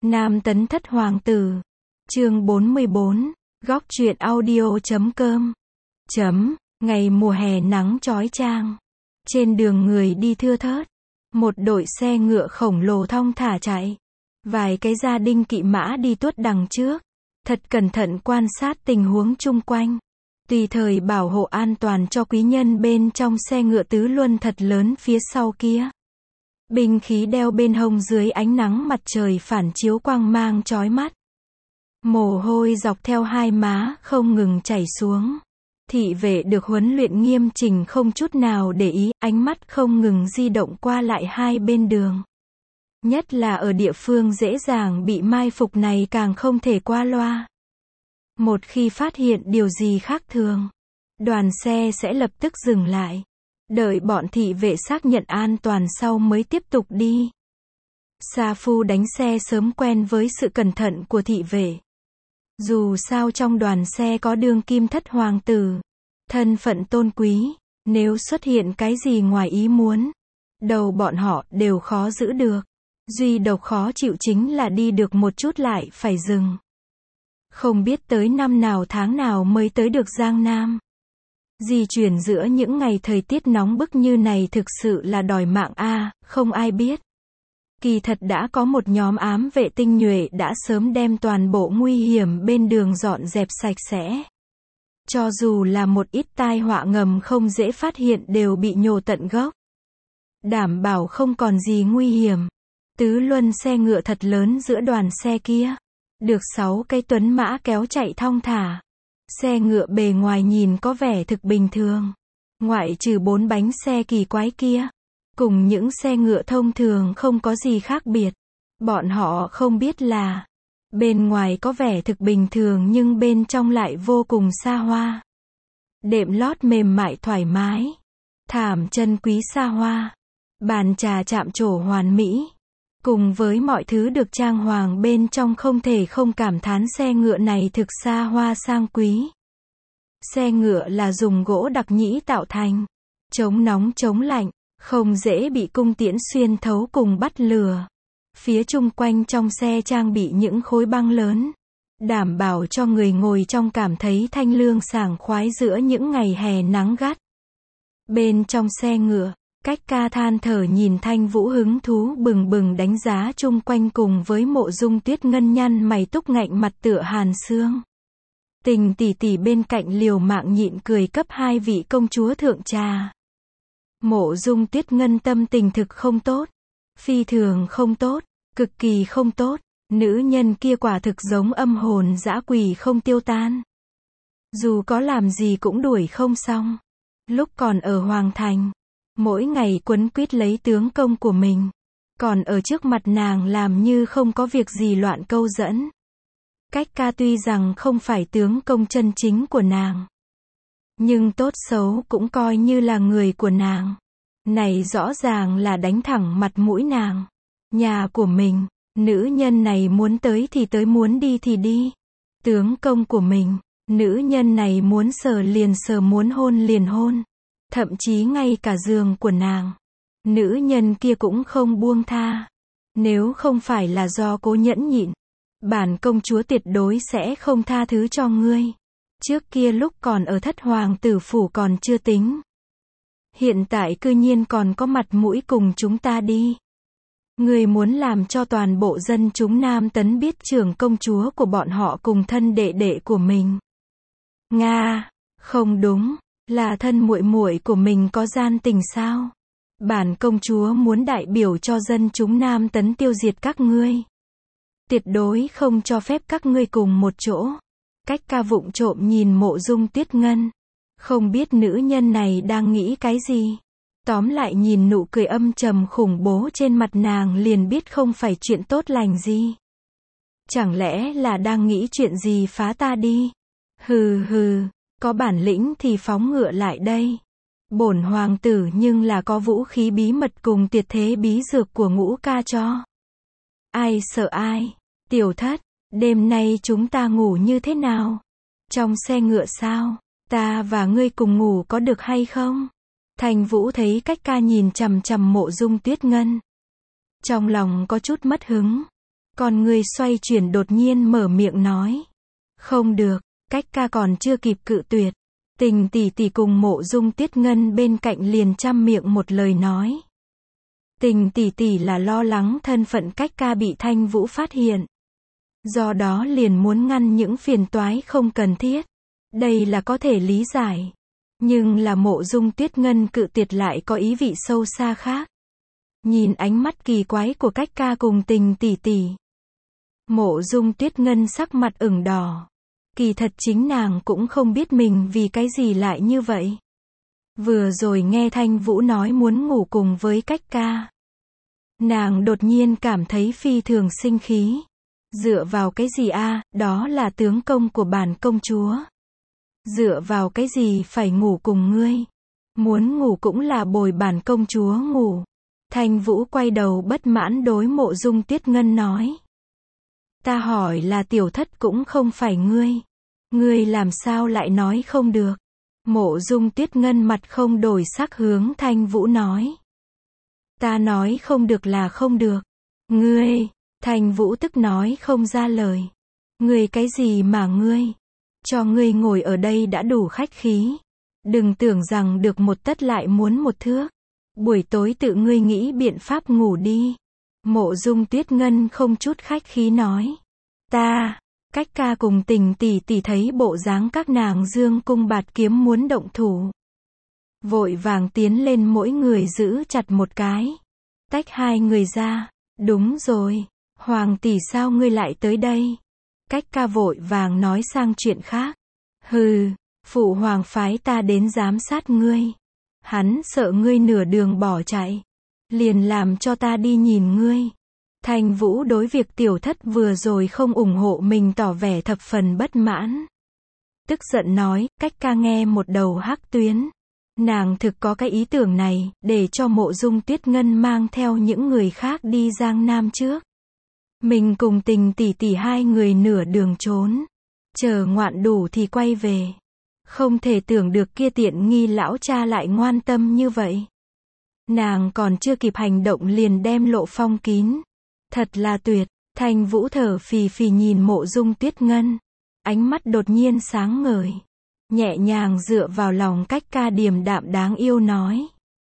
Nam Tấn Thất Hoàng Tử. Chương 44. Góc truyện audio.com. Ngày mùa hè nắng chói chang. Trên đường người đi thưa thớt. Một đội xe ngựa khổng lồ thong thả chạy. Vài cái gia đình kỵ mã đi tuốt đằng trước. Thật cẩn thận quan sát tình huống chung quanh. Tùy thời bảo hộ an toàn cho quý nhân bên trong xe ngựa tứ luân thật lớn phía sau kia. Binh khí đeo bên hông dưới ánh nắng mặt trời phản chiếu quang mang chói mắt. Mồ hôi dọc theo hai má không ngừng chảy xuống. Thị vệ được huấn luyện nghiêm chỉnh không chút nào để ý, ánh mắt không ngừng di động qua lại hai bên đường. Nhất là ở địa phương dễ dàng bị mai phục này càng không thể qua loa. Một khi phát hiện điều gì khác thường, đoàn xe sẽ lập tức dừng lại. Đợi bọn thị vệ xác nhận an toàn sau mới tiếp tục đi. Sa Phu đánh xe sớm quen với sự cẩn thận của thị vệ. Dù sao trong đoàn xe có đương kim thất hoàng tử, thân phận tôn quý, nếu xuất hiện cái gì ngoài ý muốn, đầu bọn họ đều khó giữ được. Duy độc khó chịu chính là đi được một chút lại phải dừng. Không biết tới năm nào tháng nào mới tới được Giang Nam. Di chuyển giữa những ngày thời tiết nóng bức như này thực sự là đòi mạng a, không ai biết. Kỳ thật đã có một nhóm ám vệ tinh nhuệ đã sớm đem toàn bộ nguy hiểm bên đường dọn dẹp sạch sẽ. Cho dù là một ít tai họa ngầm không dễ phát hiện đều bị nhổ tận gốc. Đảm bảo không còn gì nguy hiểm. Tứ luân xe ngựa thật lớn giữa đoàn xe kia. Được 6 cây tuấn mã kéo chạy thong thả. Xe ngựa bề ngoài nhìn có vẻ thực bình thường. Ngoại trừ 4 bánh xe kỳ quái kia. Cùng những xe ngựa thông thường không có gì khác biệt. Bọn họ không biết là bên ngoài có vẻ thực bình thường nhưng bên trong lại vô cùng xa hoa. Đệm lót mềm mại thoải mái. Thảm chân quý xa hoa. Bàn trà chạm trổ hoàn mỹ. Cùng với mọi thứ được trang hoàng bên trong không thể không cảm thán xe ngựa này thực xa hoa sang quý. Xe ngựa là dùng gỗ đặc nhĩ tạo thành. Chống nóng chống lạnh. Không dễ bị cung tiễn xuyên thấu cùng bắt lừa. Phía chung quanh trong xe trang bị những khối băng lớn. Đảm bảo cho người ngồi trong cảm thấy thanh lương sảng khoái giữa những ngày hè nắng gắt. Bên trong xe ngựa, Cách Ca than thở nhìn Thanh Vũ hứng thú bừng bừng đánh giá chung quanh cùng với Mộ Dung Tuyết Ngân nhăn mày túc ngạnh mặt tựa hàn xương. Tình tỷ tỷ bên cạnh liều mạng nhịn cười cấp hai vị công chúa thượng trà. Mộ Dung Tuyết Ngân tâm tình thực không tốt. Phi thường không tốt, cực kỳ không tốt. Nữ nhân kia quả thực giống âm hồn dã quỷ không tiêu tan. Dù có làm gì cũng đuổi không xong. Lúc còn ở Hoàng Thành, mỗi ngày quấn quýt lấy tướng công của mình. Còn ở trước mặt nàng làm như không có việc gì loạn câu dẫn. Cách Ca tuy rằng không phải tướng công chân chính của nàng, nhưng tốt xấu cũng coi như là người của nàng. Này rõ ràng là đánh thẳng mặt mũi nàng. Nhà của mình, nữ nhân này muốn tới thì tới, muốn đi thì đi. Tướng công của mình, nữ nhân này muốn sờ liền sờ, muốn hôn liền hôn. Thậm chí ngay cả giường của nàng, nữ nhân kia cũng không buông tha. Nếu không phải là do cố nhẫn nhịn, bản công chúa tuyệt đối sẽ không tha thứ cho ngươi. Trước kia lúc còn ở Thất Hoàng tử phủ còn chưa tính. Hiện tại cư nhiên còn có mặt mũi cùng chúng ta đi. Ngươi muốn làm cho toàn bộ dân chúng Nam Tấn biết trưởng công chúa của bọn họ cùng thân đệ đệ của mình. Nga, không đúng, là thân muội muội của mình có gian tình sao? Bản công chúa muốn đại biểu cho dân chúng Nam Tấn tiêu diệt các ngươi. Tuyệt đối không cho phép các ngươi cùng một chỗ. Cách Ca vụng trộm nhìn Mộ Dung Tuyết Ngân. Không biết nữ nhân này đang nghĩ cái gì. Tóm lại nhìn nụ cười âm trầm khủng bố trên mặt nàng liền biết không phải chuyện tốt lành gì. Chẳng lẽ là đang nghĩ chuyện gì phá ta đi? Hừ hừ, có bản lĩnh thì phóng ngựa lại đây. Bổn hoàng tử nhưng là có vũ khí bí mật cùng tuyệt thế bí dược của Ngũ ca cho. Ai sợ ai? Tiểu thất, đêm nay chúng ta ngủ như thế nào? Trong xe ngựa sao? Ta và ngươi cùng ngủ có được hay không? Thanh Vũ thấy Cách Ca nhìn chằm chằm Mộ Dung Tuyết Ngân. Trong lòng có chút mất hứng. Con người xoay chuyển đột nhiên mở miệng nói. Không được, cách ca còn chưa kịp cự tuyệt. Tình tỷ tỷ cùng Mộ Dung Tuyết Ngân bên cạnh liền chăm miệng một lời nói. Tình tỷ tỷ là lo lắng thân phận cách ca bị Thanh Vũ phát hiện. Do đó liền muốn ngăn những phiền toái không cần thiết. Đây là có thể lý giải. Nhưng là Mộ Dung Tuyết Ngân cự tuyệt lại có ý vị sâu xa khác. Nhìn ánh mắt kỳ quái của cách ca cùng tình tỷ tỷ. Mộ Dung Tuyết Ngân sắc mặt ửng đỏ. Kỳ thật chính nàng cũng không biết mình vì cái gì lại như vậy. Vừa rồi nghe Thanh Vũ nói muốn ngủ cùng với cách ca. Nàng đột nhiên cảm thấy phi thường sinh khí. Dựa vào cái gì a, đó là tướng công của bản công chúa. Dựa vào cái gì phải ngủ cùng ngươi. Muốn ngủ cũng là bồi bản công chúa ngủ. Thanh Vũ quay đầu bất mãn đối Mộ Dung Tuyết Ngân nói. Ta hỏi là tiểu thất cũng không phải ngươi. Ngươi làm sao lại nói không được. Mộ Dung Tuyết Ngân mặt không đổi sắc hướng Thanh Vũ nói. Ta nói không được là không được. Ngươi, Thanh Vũ tức nói không ra lời. Ngươi cái gì mà ngươi? Cho ngươi ngồi ở đây đã đủ khách khí. Đừng tưởng rằng được một tấc lại muốn một thước. Buổi tối tự ngươi nghĩ biện pháp ngủ đi. Mộ Dung Tuyết Ngân không chút khách khí nói. Ta, cách ca cùng tình tỷ tỷ thấy bộ dáng các nàng dương cung bạt kiếm muốn động thủ. Vội vàng tiến lên mỗi người giữ chặt một cái. Tách hai người ra. Đúng rồi, Hoàng tỷ sao ngươi lại tới đây? Cách ca vội vàng nói sang chuyện khác. Hừ, phụ hoàng phái ta đến giám sát ngươi. Hắn sợ ngươi nửa đường bỏ chạy. Liền làm cho ta đi nhìn ngươi. Thanh Vũ đối việc tiểu thất vừa rồi không ủng hộ mình tỏ vẻ thập phần bất mãn. Tức giận nói, cách ca nghe một đầu hắc tuyến. Nàng thực có cái ý tưởng này, để cho Mộ Dung Tuyết Ngân mang theo những người khác đi Giang Nam trước. Mình cùng tình tỷ tỷ hai người nửa đường trốn. Chờ ngoạn đủ thì quay về. Không thể tưởng được kia tiện nghi lão cha lại ngoan tâm như vậy. Nàng còn chưa kịp hành động liền đem lộ phong kín. Thật là tuyệt. Thanh Vũ thở phì phì nhìn Mộ Dung Tuyết Ngân. Ánh mắt đột nhiên sáng ngời. Nhẹ nhàng dựa vào lòng cách ca điềm đạm đáng yêu nói.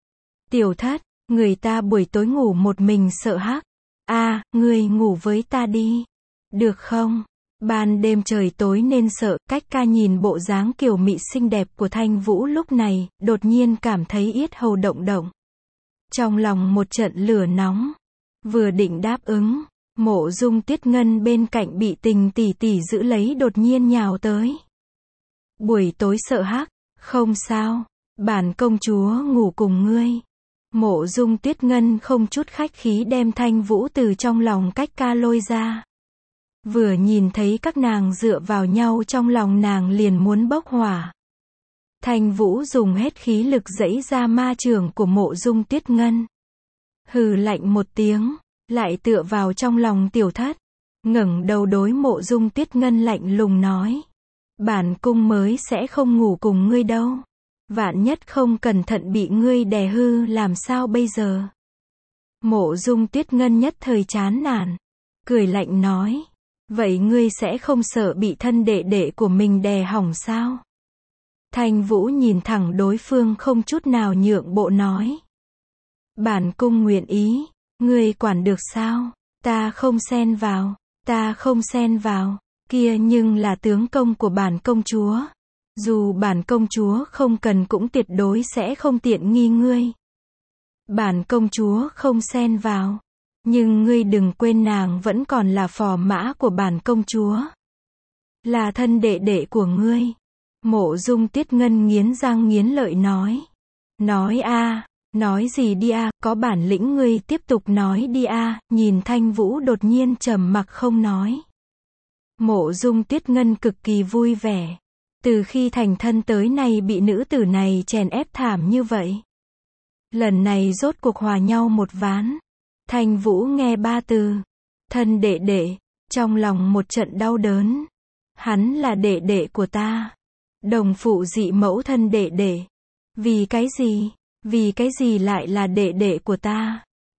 Tiểu thất, người ta buổi tối ngủ một mình sợ hắc. À, ngươi ngủ với ta đi. Được không? Ban đêm trời tối nên sợ. Cách ca nhìn bộ dáng kiều mị xinh đẹp của Thanh Vũ lúc này, đột nhiên cảm thấy yết hầu động động. Trong lòng một trận lửa nóng. Vừa định đáp ứng, Mộ Dung Tuyết Ngân bên cạnh bị tình tỷ tỷ giữ lấy đột nhiên nhào tới. Buổi tối sợ hắc, không sao, bản công chúa ngủ cùng ngươi. Mộ Dung Tuyết Ngân không chút khách khí đem Thanh Vũ từ trong lòng cách ca lôi ra. Vừa nhìn thấy các nàng dựa vào nhau trong lòng nàng liền muốn bốc hỏa. Thanh Vũ dùng hết khí lực giãy ra ma chưởng của Mộ Dung Tuyết Ngân. Hừ lạnh một tiếng, lại tựa vào trong lòng tiểu thất. Ngẩng đầu đối Mộ Dung Tuyết Ngân lạnh lùng nói. Bản cung mới sẽ không ngủ cùng ngươi đâu. Vạn nhất không cẩn thận bị ngươi đè hư làm sao bây giờ? Mộ Dung Tuyết Ngân nhất thời chán nản. Cười lạnh nói. Vậy ngươi sẽ không sợ bị thân đệ đệ của mình đè hỏng sao? Thanh Vũ nhìn thẳng đối phương không chút nào nhượng bộ nói. Bản cung nguyện ý. Ngươi quản được sao? Ta không xen vào. Ta không xen vào. Kia nhưng là tướng công của bản công chúa. Dù bản công chúa không cần cũng tuyệt đối sẽ không tiện nghi ngươi. Bản công chúa không xen vào. Nhưng ngươi đừng quên nàng vẫn còn là phò mã của bản công chúa. Là thân đệ đệ của ngươi. Mộ Dung Tuyết Ngân nghiến răng nghiến lợi nói. Nói a, nói gì đi a, có bản lĩnh ngươi tiếp tục nói đi a. Nhìn Thanh Vũ đột nhiên trầm mặc không nói. Mộ Dung Tuyết Ngân cực kỳ vui vẻ. Từ khi thành thân tới nay bị nữ tử này chèn ép thảm như vậy. Lần này rốt cuộc hòa nhau một ván. Thanh Vũ nghe ba từ. Thân đệ đệ. Trong lòng một trận đau đớn. Hắn là đệ đệ của ta. Đồng phụ dị mẫu thân đệ đệ. Vì cái gì? Vì cái gì lại là đệ đệ của ta?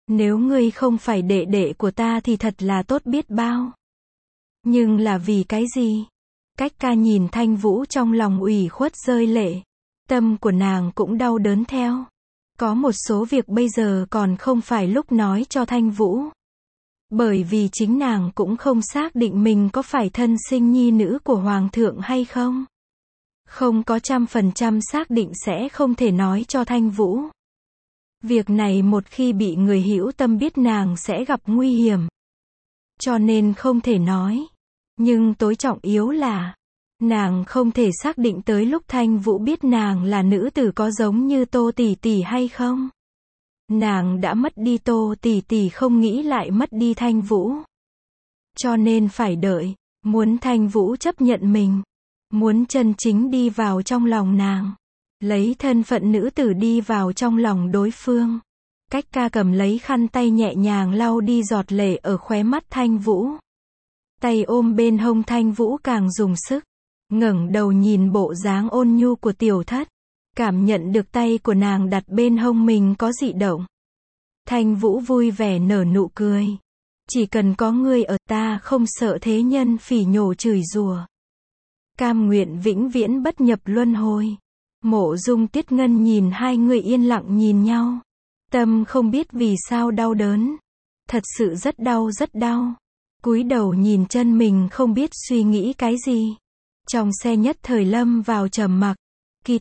Nếu ngươi không phải đệ đệ của ta thì thật là tốt biết bao. Nhưng là vì cái gì? Cách ca nhìn Thanh Vũ trong lòng ủy khuất rơi lệ. Tâm của nàng cũng đau đớn theo. Có một số việc bây giờ còn không phải lúc nói cho Thanh Vũ. Bởi vì chính nàng cũng không xác định mình có phải thân sinh nhi nữ của Hoàng thượng hay không. Không có 100% xác định sẽ không thể nói cho Thanh Vũ. Việc này một khi bị người hữu tâm biết nàng sẽ gặp nguy hiểm. Cho nên không thể nói. Nhưng tối trọng yếu là, nàng không thể xác định tới lúc Thanh Vũ biết nàng là nữ tử có giống như Tô tỷ tỷ hay không. Nàng đã mất đi Tô tỷ tỷ không nghĩ lại mất đi Thanh Vũ. Cho nên phải đợi, muốn Thanh Vũ chấp nhận mình. Muốn chân chính đi vào trong lòng nàng. Lấy thân phận nữ tử đi vào trong lòng đối phương. Cách ca cầm lấy khăn tay nhẹ nhàng lau đi giọt lệ ở khóe mắt Thanh Vũ. Tay ôm bên hông Thanh Vũ càng dùng sức. Ngẩng đầu nhìn bộ dáng ôn nhu của tiểu thất. Cảm nhận được tay của nàng đặt bên hông mình có dị động. Thanh Vũ vui vẻ nở nụ cười. Chỉ cần có ngươi ở ta không sợ thế nhân phỉ nhổ chửi rủa. Cam nguyện vĩnh viễn bất nhập luân hồi. Mộ Dung Tiết Ngân nhìn hai người yên lặng nhìn nhau. Tâm không biết vì sao đau đớn. Thật sự rất đau. Cúi đầu nhìn chân mình không biết suy nghĩ cái gì. Trong xe nhất thời lâm vào trầm mặc. Khi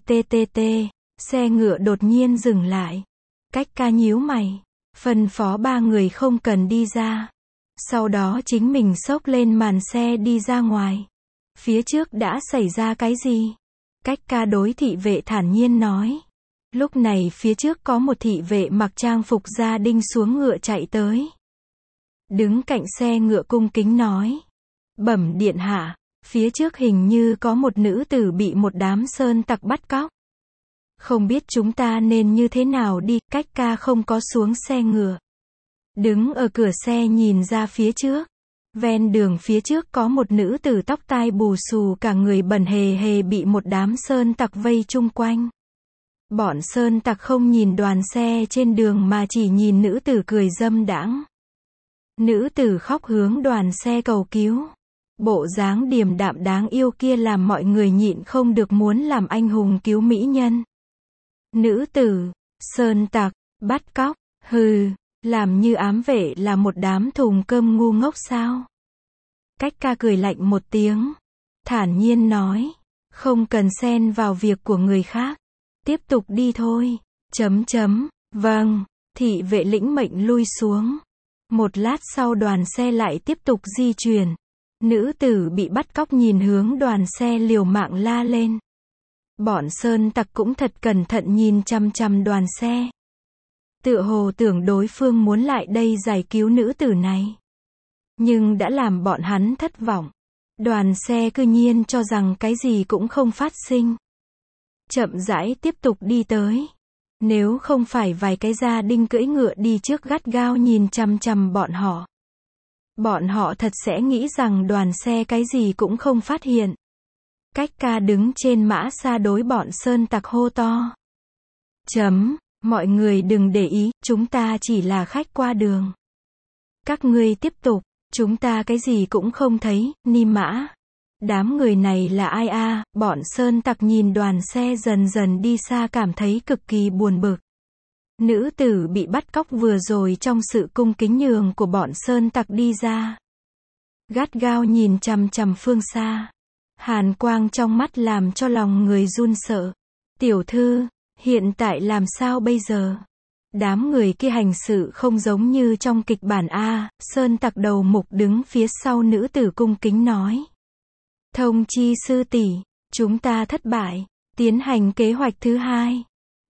xe ngựa đột nhiên dừng lại. Cách ca nhíu mày. Phân phó ba người không cần đi ra. Sau đó chính mình xốc lên màn xe đi ra ngoài. Phía trước đã xảy ra cái gì? Cách ca đối thị vệ thản nhiên nói. Lúc này phía trước có một thị vệ mặc trang phục gia đình xuống ngựa chạy tới. Đứng cạnh xe ngựa cung kính nói. Bẩm điện hạ, phía trước hình như có một nữ tử bị một đám sơn tặc bắt cóc. Không biết chúng ta nên như thế nào đi, cách ca không có xuống xe ngựa. Đứng ở cửa xe nhìn ra phía trước. Ven đường phía trước có một nữ tử tóc tai bù xù cả người bẩn hề hề bị một đám sơn tặc vây chung quanh. Bọn sơn tặc không nhìn đoàn xe trên đường mà chỉ nhìn nữ tử cười dâm đãng. Nữ tử khóc hướng đoàn xe cầu cứu. Bộ dáng điềm đạm đáng yêu kia làm mọi người nhịn không được muốn làm anh hùng cứu mỹ nhân. Nữ tử, sơn tặc, bắt cóc, hừ. Làm như ám vệ là một đám thùng cơm ngu ngốc sao? Cách ca cười lạnh một tiếng. Thản nhiên nói. Không cần xen vào việc của người khác. Tiếp tục đi thôi. Vâng. Thị vệ lĩnh mệnh lui xuống. Một lát sau đoàn xe lại tiếp tục di chuyển. Nữ tử bị bắt cóc nhìn hướng đoàn xe liều mạng la lên. Bọn sơn tặc cũng thật cẩn thận nhìn chằm chằm đoàn xe. Tựa hồ tưởng đối phương muốn lại đây giải cứu nữ tử này. Nhưng đã làm bọn hắn thất vọng. Đoàn xe cư nhiên cho rằng cái gì cũng không phát sinh. Chậm rãi tiếp tục đi tới. Nếu không phải vài cái gia đình cưỡi ngựa đi trước gắt gao nhìn chằm chằm bọn họ. Bọn họ thật sẽ nghĩ rằng đoàn xe cái gì cũng không phát hiện. Cách ca đứng trên mã xa đối bọn sơn tặc hô to. Mọi người đừng để ý, chúng ta chỉ là khách qua đường. Các ngươi tiếp tục, chúng ta cái gì cũng không thấy, ni mã. Đám người này là ai a? Bọn sơn tặc nhìn đoàn xe dần dần đi xa cảm thấy cực kỳ buồn bực. Nữ tử bị bắt cóc vừa rồi trong sự cung kính nhường của bọn sơn tặc đi ra. Gắt gao nhìn chằm chằm phương xa. Hàn quang trong mắt làm cho lòng người run sợ. Tiểu thư, hiện tại làm sao bây giờ? Đám người kia hành sự không giống như trong kịch bản A, sơn tặc đầu mục đứng phía sau nữ tử cung kính nói. Thông chi sư tỷ, chúng ta thất bại, tiến hành kế hoạch thứ hai.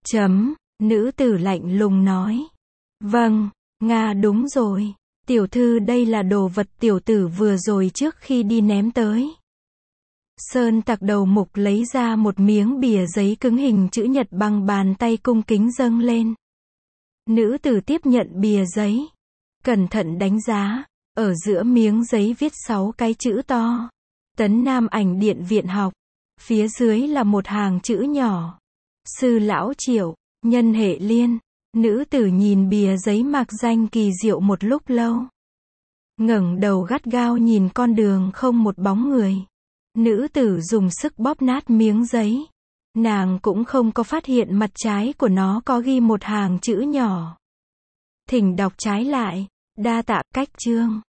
Nữ tử lạnh lùng nói. Vâng, Nga đúng rồi. Tiểu thư đây là đồ vật tiểu tử vừa rồi trước khi đi ném tới. Sơn tặc đầu mục lấy ra một miếng bìa giấy cứng hình chữ nhật bằng bàn tay cung kính dâng lên. Nữ tử tiếp nhận bìa giấy. Cẩn thận đánh giá. Ở giữa miếng giấy viết 6 cái chữ to. Tấn Nam Ảnh Điện Viện Học. Phía dưới là một hàng chữ nhỏ. Sư lão Triệu, nhân hệ liên. Nữ tử nhìn bìa giấy mạc danh kỳ diệu một lúc lâu. Ngẩng đầu gắt gao nhìn con đường không một bóng người. Nữ tử dùng sức bóp nát miếng giấy. Nàng cũng không có phát hiện mặt trái của nó có ghi một hàng chữ nhỏ. Thỉnh đọc trái lại. Đa tạ, cách chương.